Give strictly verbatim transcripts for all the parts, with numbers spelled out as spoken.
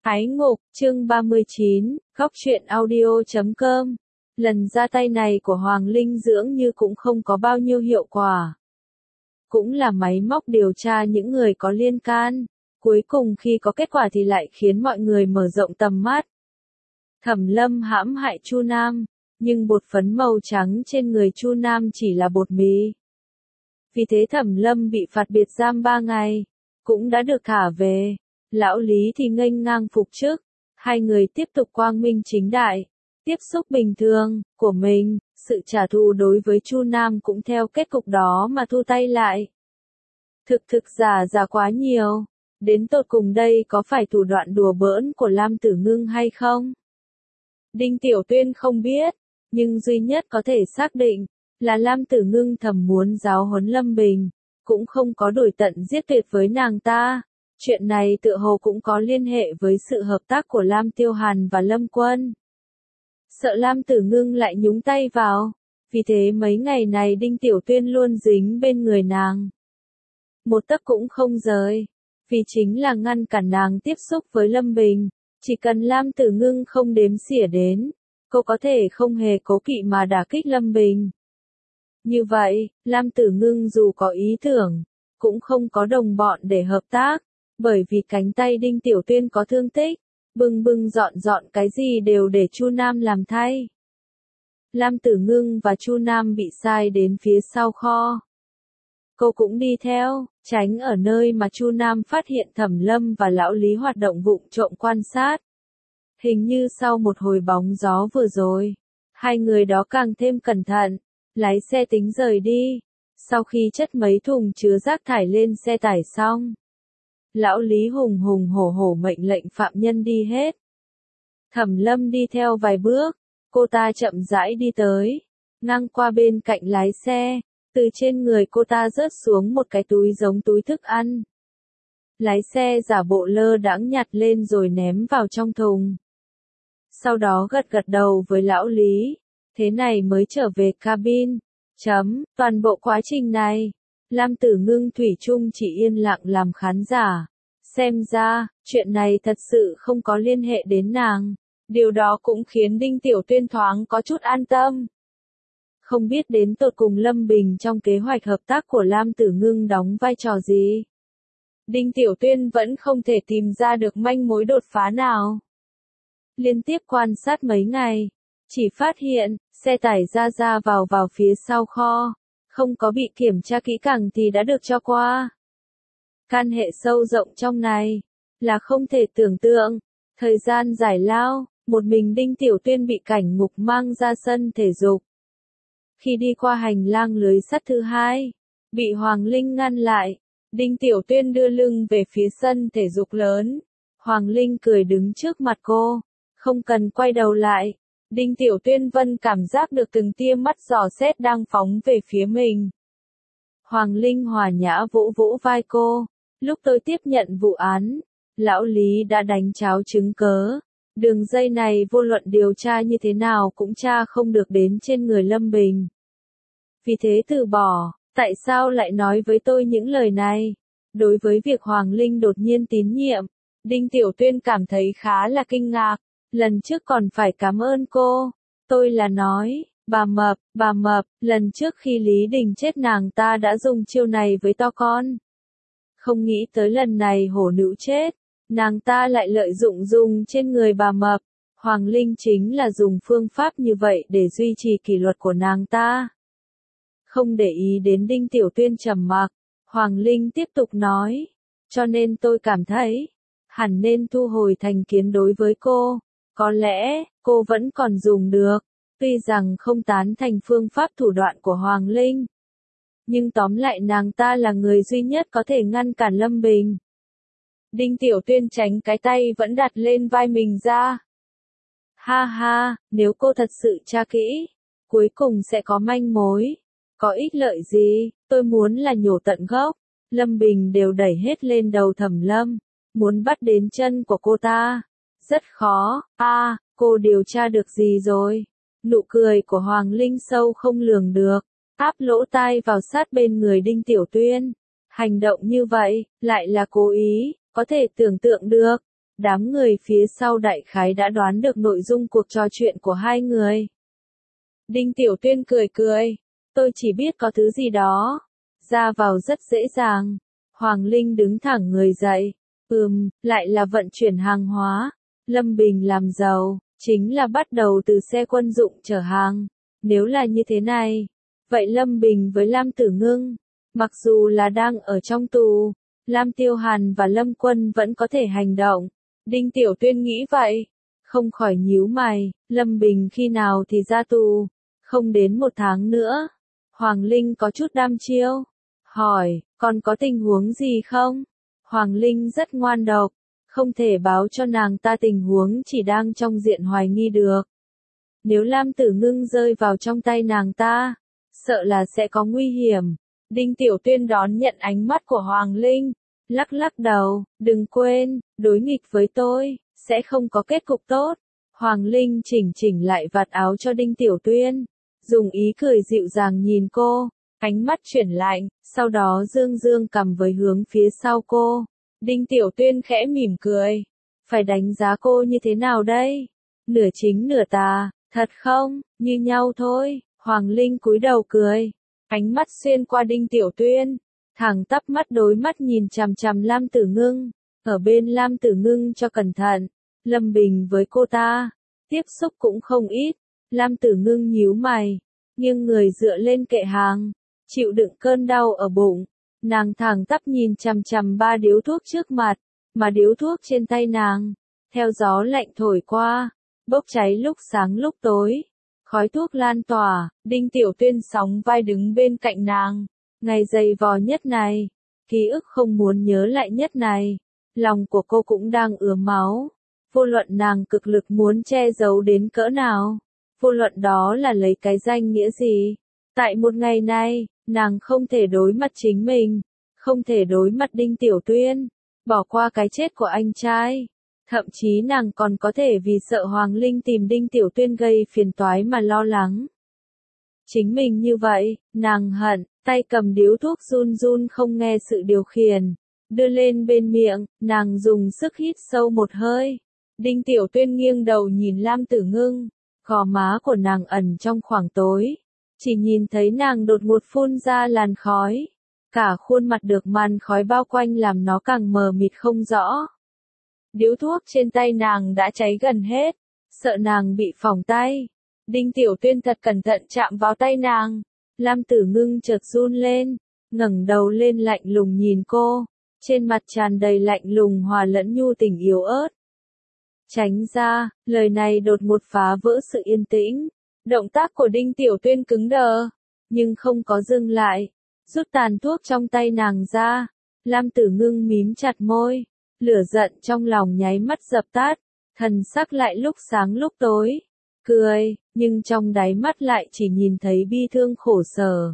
Ái ngục, chương ba mươi chín, góc truyện audio chấm com. Lần ra tay này của Hoàng Linh Dưỡng như cũng không có bao nhiêu hiệu quả. Cũng là máy móc điều tra những người có liên can. Cuối cùng khi có kết quả thì lại khiến mọi người mở rộng tầm mắt. Thẩm Lâm hãm hại Chu Nam, nhưng bột phấn màu trắng trên người Chu Nam chỉ là bột mì. Vì thế Thẩm Lâm bị phạt biệt giam ba ngày, cũng đã được thả về. Lão Lý thì nghênh ngang phục chức, hai người tiếp tục quang minh chính đại, tiếp xúc bình thường của mình, sự trả thù đối với Chu Nam cũng theo kết cục đó mà thu tay lại. Thực thực giả giả quá nhiều, đến tột cùng đây có phải thủ đoạn đùa bỡn của Lam Tử Ngưng hay không? Đinh Tiểu Tuyên không biết, nhưng duy nhất có thể xác định là Lam Tử Ngưng thầm muốn giáo huấn Lâm Bình, cũng không có đuổi tận giết tuyệt với nàng ta. Chuyện này tựa hồ cũng có liên hệ với sự hợp tác của Lam Tiêu Hàn và Lâm Quân. Sợ Lam Tử Ngưng lại nhúng tay vào, vì thế mấy ngày này Đinh Tiểu Tuyên luôn dính bên người nàng. Một tấc cũng không rời, vì chính là ngăn cản nàng tiếp xúc với Lâm Bình, chỉ cần Lam Tử Ngưng không đếm xỉa đến, cô có thể không hề cố kỵ mà đả kích Lâm Bình. Như vậy, Lam Tử Ngưng dù có ý tưởng, cũng không có đồng bọn để hợp tác. Bởi vì cánh tay Đinh Tiểu Tuyên có thương tích, bưng bưng dọn dọn cái gì đều để Chu Nam làm thay. Lam Tử Ngưng và Chu Nam bị sai đến phía sau kho. Cô cũng đi theo, tránh ở nơi mà Chu Nam phát hiện Thẩm Lâm và Lão Lý hoạt động vụng trộm quan sát. Hình như sau một hồi bóng gió vừa rồi, hai người đó càng thêm cẩn thận, lái xe tính rời đi. Sau khi chất mấy thùng chứa rác thải lên xe tải xong, Lão Lý hùng hùng hổ hổ mệnh lệnh phạm nhân đi hết. Thẩm Lâm đi theo vài bước, cô ta chậm rãi đi tới, ngang qua bên cạnh lái xe, từ trên người cô ta rớt xuống một cái túi giống túi thức ăn. Lái xe giả bộ lơ đãng nhặt lên rồi ném vào trong thùng. Sau đó gật gật đầu với Lão Lý, thế này mới trở về cabin. Chấm, toàn bộ quá trình này, Lam Tử Ngưng thủy chung chỉ yên lặng làm khán giả. Xem ra, chuyện này thật sự không có liên hệ đến nàng. Điều đó cũng khiến Đinh Tiểu Tuyên thoáng có chút an tâm. Không biết đến tột cùng Lâm Bình trong kế hoạch hợp tác của Lam Tử Ngưng đóng vai trò gì. Đinh Tiểu Tuyên vẫn không thể tìm ra được manh mối đột phá nào. Liên tiếp quan sát mấy ngày, chỉ phát hiện, xe tải ra ra vào vào phía sau kho. Không có bị kiểm tra kỹ càng thì đã được cho qua. Can hệ sâu rộng trong này, là không thể tưởng tượng. Thời gian giải lao, một mình Đinh Tiểu Tuyên bị cảnh ngục mang ra sân thể dục. Khi đi qua hành lang lưới sắt thứ hai, bị Hoàng Linh ngăn lại. Đinh Tiểu Tuyên đưa lưng về phía sân thể dục lớn. Hoàng Linh cười đứng trước mặt cô, không cần quay đầu lại. Đinh Tiểu Tuyên Vân cảm giác được từng tia mắt dò xét đang phóng về phía mình. Hoàng Linh hòa nhã vỗ vỗ vai cô. Lúc tôi tiếp nhận vụ án, Lão Lý đã đánh cháo chứng cớ. Đường dây này vô luận điều tra như thế nào cũng tra không được đến trên người Lâm Bình. Vì thế từ bỏ, tại sao lại nói với tôi những lời này? Đối với việc Hoàng Linh đột nhiên tín nhiệm, Đinh Tiểu Tuyên cảm thấy khá là kinh ngạc. Lần trước còn phải cảm ơn cô. Tôi là nói, bà Mập, bà Mập, lần trước khi Lý Đình chết nàng ta đã dùng chiêu này với to con. Không nghĩ tới lần này hổ nữ chết, nàng ta lại lợi dụng dùng trên người bà Mập. Hoàng Linh chính là dùng phương pháp như vậy để duy trì kỷ luật của nàng ta. Không để ý đến Đinh Tiểu Tuyên trầm mặc, Hoàng Linh tiếp tục nói, cho nên tôi cảm thấy, hẳn nên thu hồi thành kiến đối với cô. Có lẽ, cô vẫn còn dùng được, tuy rằng không tán thành phương pháp thủ đoạn của Hoàng Linh. Nhưng tóm lại nàng ta là người duy nhất có thể ngăn cản Lâm Bình. Đinh Tiểu Tuyên tránh cái tay vẫn đặt lên vai mình ra. Ha ha, nếu cô thật sự tra kỹ, cuối cùng sẽ có manh mối. Có ích lợi gì, tôi muốn là nhổ tận gốc. Lâm Bình đều đẩy hết lên đầu Thẩm Lâm, muốn bắt đến chân của cô ta. Rất khó, a à, cô điều tra được gì rồi? Nụ cười của Hoàng Linh sâu không lường được, áp lỗ tai vào sát bên người Đinh Tiểu Tuyên. Hành động như vậy, lại là cố ý, có thể tưởng tượng được. Đám người phía sau đại khái đã đoán được nội dung cuộc trò chuyện của hai người. Đinh Tiểu Tuyên cười cười. Tôi chỉ biết có thứ gì đó. Ra vào rất dễ dàng. Hoàng Linh đứng thẳng người dậy. Ừm, lại là vận chuyển hàng hóa. Lâm Bình làm giàu, chính là bắt đầu từ xe quân dụng chở hàng. Nếu là như thế này, vậy Lâm Bình với Lam Tử Ngưng, mặc dù là đang ở trong tù, Lam Tiêu Hàn và Lâm Quân vẫn có thể hành động. Đinh Tiểu Tuyên nghĩ vậy, không khỏi nhíu mày, Lâm Bình khi nào thì ra tù, không đến một tháng nữa. Hoàng Linh có chút đăm chiêu, hỏi, còn có tình huống gì không? Hoàng Linh rất ngoan độc, không thể báo cho nàng ta tình huống chỉ đang trong diện hoài nghi được. Nếu Lam Tử Ngưng rơi vào trong tay nàng ta, sợ là sẽ có nguy hiểm. Đinh Tiểu Tuyên đón nhận ánh mắt của Hoàng Linh, lắc lắc đầu, đừng quên, đối nghịch với tôi, sẽ không có kết cục tốt. Hoàng Linh chỉnh chỉnh lại vạt áo cho Đinh Tiểu Tuyên, dùng ý cười dịu dàng nhìn cô, ánh mắt chuyển lạnh, sau đó dương dương cầm với hướng phía sau cô. Đinh Tiểu Tuyên khẽ mỉm cười, phải đánh giá cô như thế nào đây? Nửa chính nửa tà, thật không, như nhau thôi. Hoàng Linh cúi đầu cười, ánh mắt xuyên qua Đinh Tiểu Tuyên, thẳng tắp mắt đối mắt nhìn chằm chằm Lam Tử Ngưng, ở bên Lam Tử Ngưng cho cẩn thận. Lâm Bình với cô ta, tiếp xúc cũng không ít. Lam Tử Ngưng nhíu mày, nhưng người dựa lên kệ hàng, chịu đựng cơn đau ở bụng. Nàng thẳng tắp nhìn chằm chằm ba điếu thuốc trước mặt, mà điếu thuốc trên tay nàng, theo gió lạnh thổi qua, bốc cháy lúc sáng lúc tối. Khói thuốc lan tỏa, Đinh Tiểu Tuyên sóng vai đứng bên cạnh nàng. Ngày dày vò nhất này, ký ức không muốn nhớ lại nhất này, lòng của cô cũng đang ứa máu. Vô luận nàng cực lực muốn che giấu đến cỡ nào, vô luận đó là lấy cái danh nghĩa gì. Tại một ngày này, nàng không thể đối mặt chính mình, không thể đối mặt Đinh Tiểu Tuyên, bỏ qua cái chết của anh trai. Thậm chí nàng còn có thể vì sợ Hoàng Linh tìm Đinh Tiểu Tuyên gây phiền toái mà lo lắng. Chính mình như vậy, nàng hận, tay cầm điếu thuốc run run không nghe sự điều khiển, đưa lên bên miệng, nàng dùng sức hít sâu một hơi. Đinh Tiểu Tuyên nghiêng đầu nhìn Lam Tử Ngưng, gò má của nàng ẩn trong khoảng tối, chỉ nhìn thấy nàng đột ngột phun ra làn khói, cả khuôn mặt được màn khói bao quanh làm nó càng mờ mịt không rõ. Điếu thuốc trên tay nàng đã cháy gần hết, sợ nàng bị phỏng tay. Đinh Tiểu Tuyên thật cẩn thận chạm vào tay nàng. Lam Tử Ngưng chợt run lên, ngẩng đầu lên lạnh lùng nhìn cô, trên mặt tràn đầy lạnh lùng hòa lẫn nhu tình yếu ớt. Tránh ra, lời này đột ngột phá vỡ sự yên tĩnh. Động tác của Đinh Tiểu Tuyên cứng đờ, nhưng không có dừng lại, rút tàn thuốc trong tay nàng ra. Lam Tử Ngưng mím chặt môi, lửa giận trong lòng nháy mắt dập tắt, thần sắc lại lúc sáng lúc tối, cười, nhưng trong đáy mắt lại chỉ nhìn thấy bi thương khổ sở.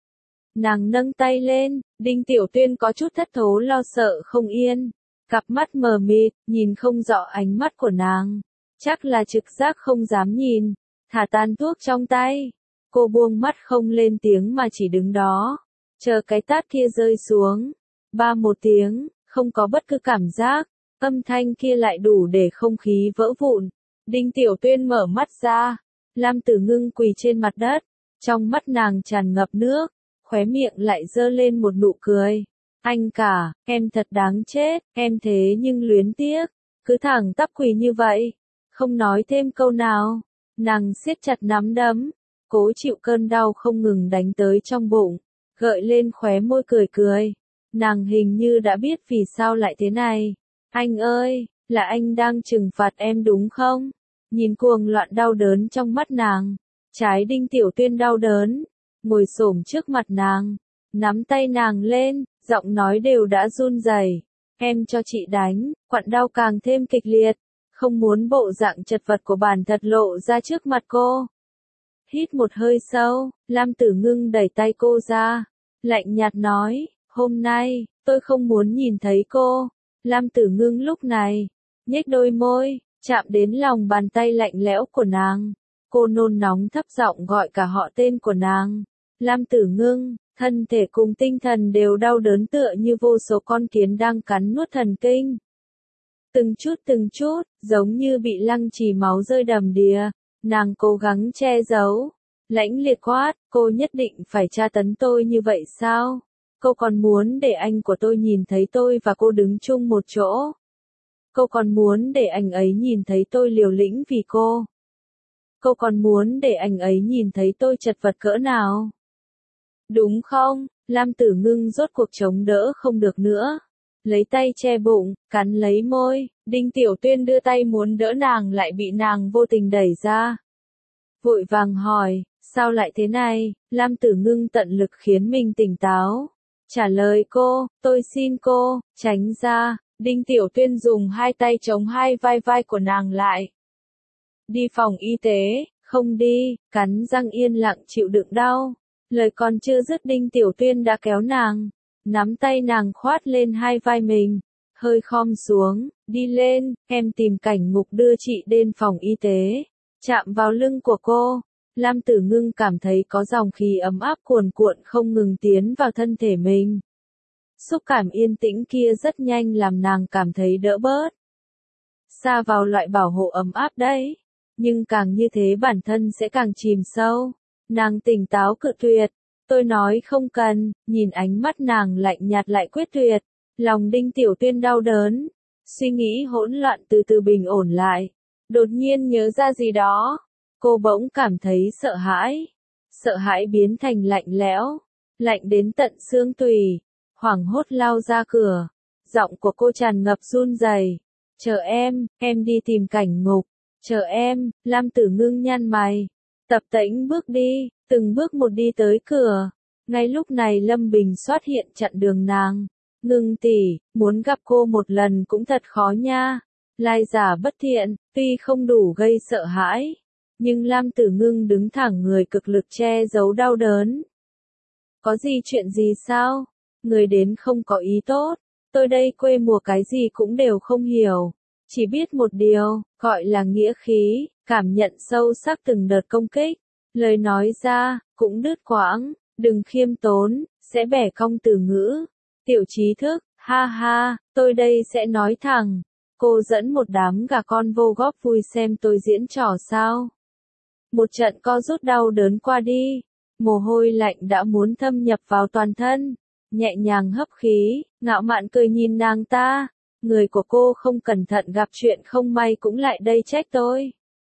Nàng nâng tay lên, Đinh Tiểu Tuyên có chút thất thố lo sợ không yên, cặp mắt mờ mịt, nhìn không rõ ánh mắt của nàng, chắc là trực giác không dám nhìn, thả tàn thuốc trong tay. Cô buông mắt không lên tiếng mà chỉ đứng đó, chờ cái tát kia rơi xuống. Ba một tiếng, không có bất cứ cảm giác, âm thanh kia lại đủ để không khí vỡ vụn. Đinh Tiểu Tuyên mở mắt ra, Lam Tử Ngưng quỳ trên mặt đất, trong mắt nàng tràn ngập nước, khóe miệng lại giơ lên một nụ cười. Anh cả, em thật đáng chết, em thế nhưng luyến tiếc, cứ thẳng tắp quỳ như vậy, không nói thêm câu nào. Nàng siết chặt nắm đấm, cố chịu cơn đau không ngừng đánh tới trong bụng, gợi lên khóe môi cười cười. Nàng hình như đã biết vì sao lại thế này. Anh ơi, là anh đang trừng phạt em đúng không? Nhìn cuồng loạn đau đớn trong mắt nàng, trái Đinh Tiểu Tuyên đau đớn, ngồi xổm trước mặt nàng, nắm tay nàng lên, giọng nói đều đã run rẩy. Em cho chị đánh, quặn đau càng thêm kịch liệt, không muốn bộ dạng chật vật của bản thật lộ ra trước mặt cô. Hít một hơi sâu, Lam Tử Ngưng đẩy tay cô ra, lạnh nhạt nói, hôm nay, tôi không muốn nhìn thấy cô. Lam Tử Ngưng lúc này, nhếch đôi môi, chạm đến lòng bàn tay lạnh lẽo của nàng. Cô nôn nóng thấp giọng gọi cả họ tên của nàng. Lam Tử Ngưng, thân thể cùng tinh thần đều đau đớn tựa như vô số con kiến đang cắn nuốt thần kinh. Từng chút từng chút, giống như bị lăng trì máu rơi đầm đìa, nàng cố gắng che giấu. Lãnh liệt quát, cô nhất định phải tra tấn tôi như vậy sao? Cô còn muốn để anh của tôi nhìn thấy tôi và cô đứng chung một chỗ. Cô còn muốn để anh ấy nhìn thấy tôi liều lĩnh vì cô. Cô còn muốn để anh ấy nhìn thấy tôi chật vật cỡ nào. Đúng không? Lam Tử Ngưng rốt cuộc chống đỡ không được nữa. Lấy tay che bụng, cắn lấy môi, Đinh Tiểu Tuyên đưa tay muốn đỡ nàng lại bị nàng vô tình đẩy ra. Vội vàng hỏi, sao lại thế này? Lam Tử Ngưng tận lực khiến mình tỉnh táo. Trả lời cô, tôi xin cô, tránh ra. Đinh Tiểu Tuyên dùng hai tay chống hai vai vai của nàng lại. Đi phòng y tế, không đi, cắn răng yên lặng chịu đựng đau. Lời còn chưa dứt Đinh Tiểu Tuyên đã kéo nàng, nắm tay nàng khoát lên hai vai mình, hơi khom xuống, đi lên, em tìm Cảnh Ngục đưa chị đến phòng y tế. Chạm vào lưng của cô, Lam Tử Ngưng cảm thấy có dòng khí ấm áp cuồn cuộn không ngừng tiến vào thân thể mình. Xúc cảm yên tĩnh kia rất nhanh làm nàng cảm thấy đỡ bớt. Xa vào loại bảo hộ ấm áp đấy, nhưng càng như thế bản thân sẽ càng chìm sâu. Nàng tỉnh táo cự tuyệt, tôi nói không cần, nhìn ánh mắt nàng lạnh nhạt lại quyết tuyệt, lòng Đinh Tiểu Tuyên đau đớn, suy nghĩ hỗn loạn từ từ bình ổn lại, đột nhiên nhớ ra gì đó, cô bỗng cảm thấy sợ hãi, sợ hãi biến thành lạnh lẽo, lạnh đến tận xương tủy, hoảng hốt lao ra cửa, giọng của cô tràn ngập run rẩy, chờ em, em đi tìm Cảnh Ngục, chờ em. Lam Tử Ngưng nhăn mày. Tập Tễnh bước đi, từng bước một đi tới cửa. Ngay lúc này Lâm Bình xuất hiện chặn đường nàng. Ngưng tỷ, muốn gặp cô một lần cũng thật khó nha. Lai giả bất thiện, tuy không đủ gây sợ hãi. Nhưng Lam Tử Ngưng đứng thẳng người cực lực che giấu đau đớn. Có gì chuyện gì sao? Người đến không có ý tốt. Tôi đây quê mùa cái gì cũng đều không hiểu. Chỉ biết một điều, gọi là nghĩa khí, cảm nhận sâu sắc từng đợt công kích. Lời nói ra, cũng đứt quãng, đừng khiêm tốn, sẽ bẻ cong từ ngữ. Tiểu trí thức, ha ha, tôi đây sẽ nói thẳng. Cô dẫn một đám gà con vô góp vui xem tôi diễn trò sao. Một trận co rút đau đớn qua đi, mồ hôi lạnh đã muốn thâm nhập vào toàn thân. Nhẹ nhàng hấp khí, ngạo mạn cười nhìn nàng ta. Người của cô không cẩn thận gặp chuyện không may cũng lại đây trách tôi.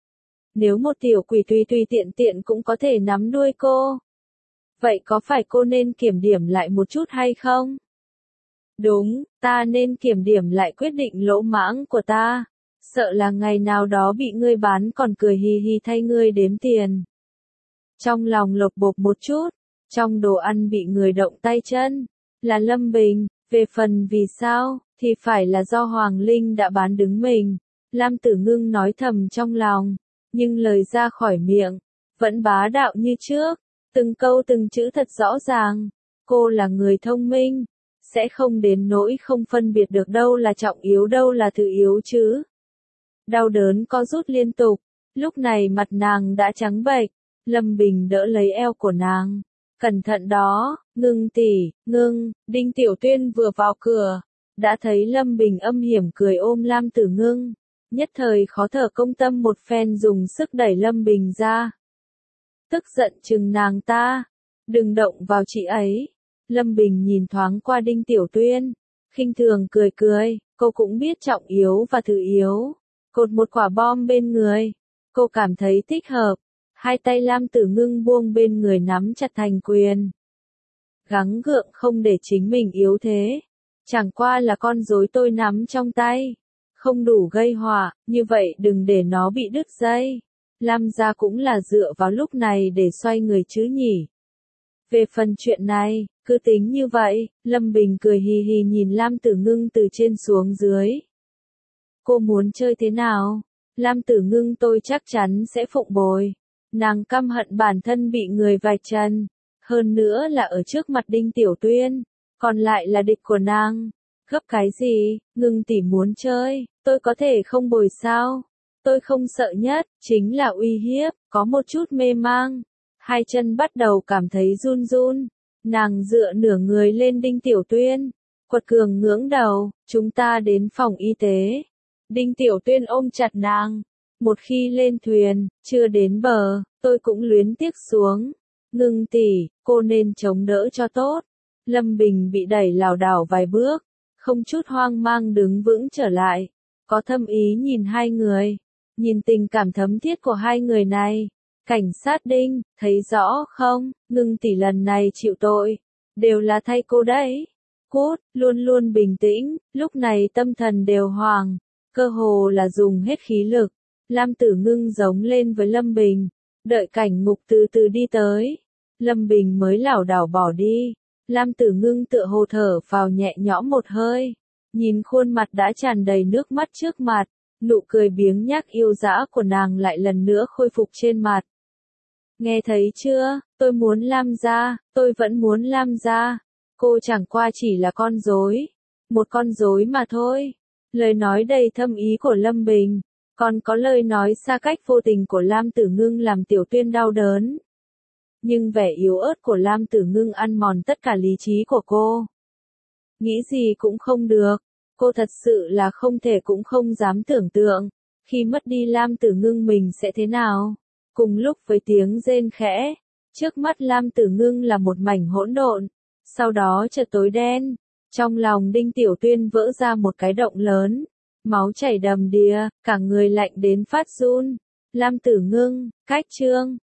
Nếu một tiểu quỷ tùy tùy tiện tiện cũng có thể nắm đuôi cô. Vậy có phải cô nên kiểm điểm lại một chút hay không? Đúng, ta nên kiểm điểm lại quyết định lỗ mãng của ta. Sợ là ngày nào đó bị ngươi bán còn cười hì hì thay ngươi đếm tiền. Trong lòng lộc bộp một chút, trong đồ ăn bị người động tay chân, là Lâm Bình, về phần vì sao, thì phải là do Hoàng Linh đã bán đứng mình. Lam Tử Ngưng nói thầm trong lòng, nhưng lời ra khỏi miệng, vẫn bá đạo như trước, từng câu từng chữ thật rõ ràng. Cô là người thông minh, sẽ không đến nỗi không phân biệt được đâu là trọng yếu đâu là thứ yếu chứ. Đau đớn co rút liên tục, lúc này mặt nàng đã trắng bệch, Lâm Bình đỡ lấy eo của nàng. Cẩn thận đó, Ngưng tỷ, Ngưng. Đinh Tiểu Tuyên vừa vào cửa, đã thấy Lâm Bình âm hiểm cười ôm Lam Tử Ngưng. Nhất thời khó thở công tâm một phen dùng sức đẩy Lâm Bình ra. Tức giận chừng nàng ta, đừng động vào chị ấy. Lâm Bình nhìn thoáng qua Đinh Tiểu Tuyên, khinh thường cười cười, cô cũng biết trọng yếu và thứ yếu. Cột một quả bom bên người, cô cảm thấy thích hợp. Hai tay Lam Tử Ngưng buông bên người nắm chặt thành quyền. Gắng gượng không để chính mình yếu thế. Chẳng qua là con rối tôi nắm trong tay. Không đủ gây họa, như vậy đừng để nó bị đứt dây. Lam gia cũng là dựa vào lúc này để xoay người chứ nhỉ. Về phần chuyện này, cứ tính như vậy, Lâm Bình cười hì hì nhìn Lam Tử Ngưng từ trên xuống dưới. Cô muốn chơi thế nào? Lam Tử Ngưng tôi chắc chắn sẽ phụng bồi. Nàng căm hận bản thân bị người vạch trần, hơn nữa là ở trước mặt Đinh Tiểu Tuyên, còn lại là địch của nàng. Gấp cái gì, Ngưng tỷ muốn chơi, tôi có thể không bồi sao? Tôi không sợ nhất, chính là uy hiếp, có một chút mê mang. Hai chân bắt đầu cảm thấy run run, nàng dựa nửa người lên Đinh Tiểu Tuyên, quật cường ngưỡng đầu, chúng ta đến phòng y tế. Đinh Tiểu Tuyên ôm chặt nàng. Một khi lên thuyền, chưa đến bờ, tôi cũng luyến tiếc xuống. Ngưng tỷ, cô nên chống đỡ cho tốt. Lâm Bình bị đẩy lảo đảo vài bước, không chút hoang mang đứng vững trở lại. Có thâm ý nhìn hai người, nhìn tình cảm thấm thiết của hai người này. Cảnh sát Đinh, thấy rõ không, Ngưng tỷ lần này chịu tội, đều là thay cô đấy. Cút, luôn luôn bình tĩnh, lúc này tâm thần đều hoàng, cơ hồ là dùng hết khí lực. Lam Tử Ngưng giống lên với Lâm Bình, đợi cảnh ngục từ từ đi tới. Lâm Bình mới lảo đảo bỏ đi. Lam Tử Ngưng tựa hồ thở phào nhẹ nhõm một hơi, nhìn khuôn mặt đã tràn đầy nước mắt trước mặt, nụ cười biếng nhác yêu dã của nàng lại lần nữa khôi phục trên mặt. Nghe thấy chưa, tôi muốn Lam gia, tôi vẫn muốn Lam gia. Cô chẳng qua chỉ là con rối, một con rối mà thôi. Lời nói đầy thâm ý của Lâm Bình, còn có lời nói xa cách vô tình của Lam Tử Ngưng làm Tiểu Tuyên đau đớn. Nhưng vẻ yếu ớt của Lam Tử Ngưng ăn mòn tất cả lý trí của cô. Nghĩ gì cũng không được, cô thật sự là không thể cũng không dám tưởng tượng, khi mất đi Lam Tử Ngưng mình sẽ thế nào. Cùng lúc với tiếng rên khẽ, trước mắt Lam Tử Ngưng là một mảnh hỗn độn, sau đó chợt tối đen, trong lòng Đinh Tiểu Tuyên vỡ ra một cái động lớn, máu chảy đầm đìa, cả người lạnh đến phát run. Lam Tử Ngưng, cách chương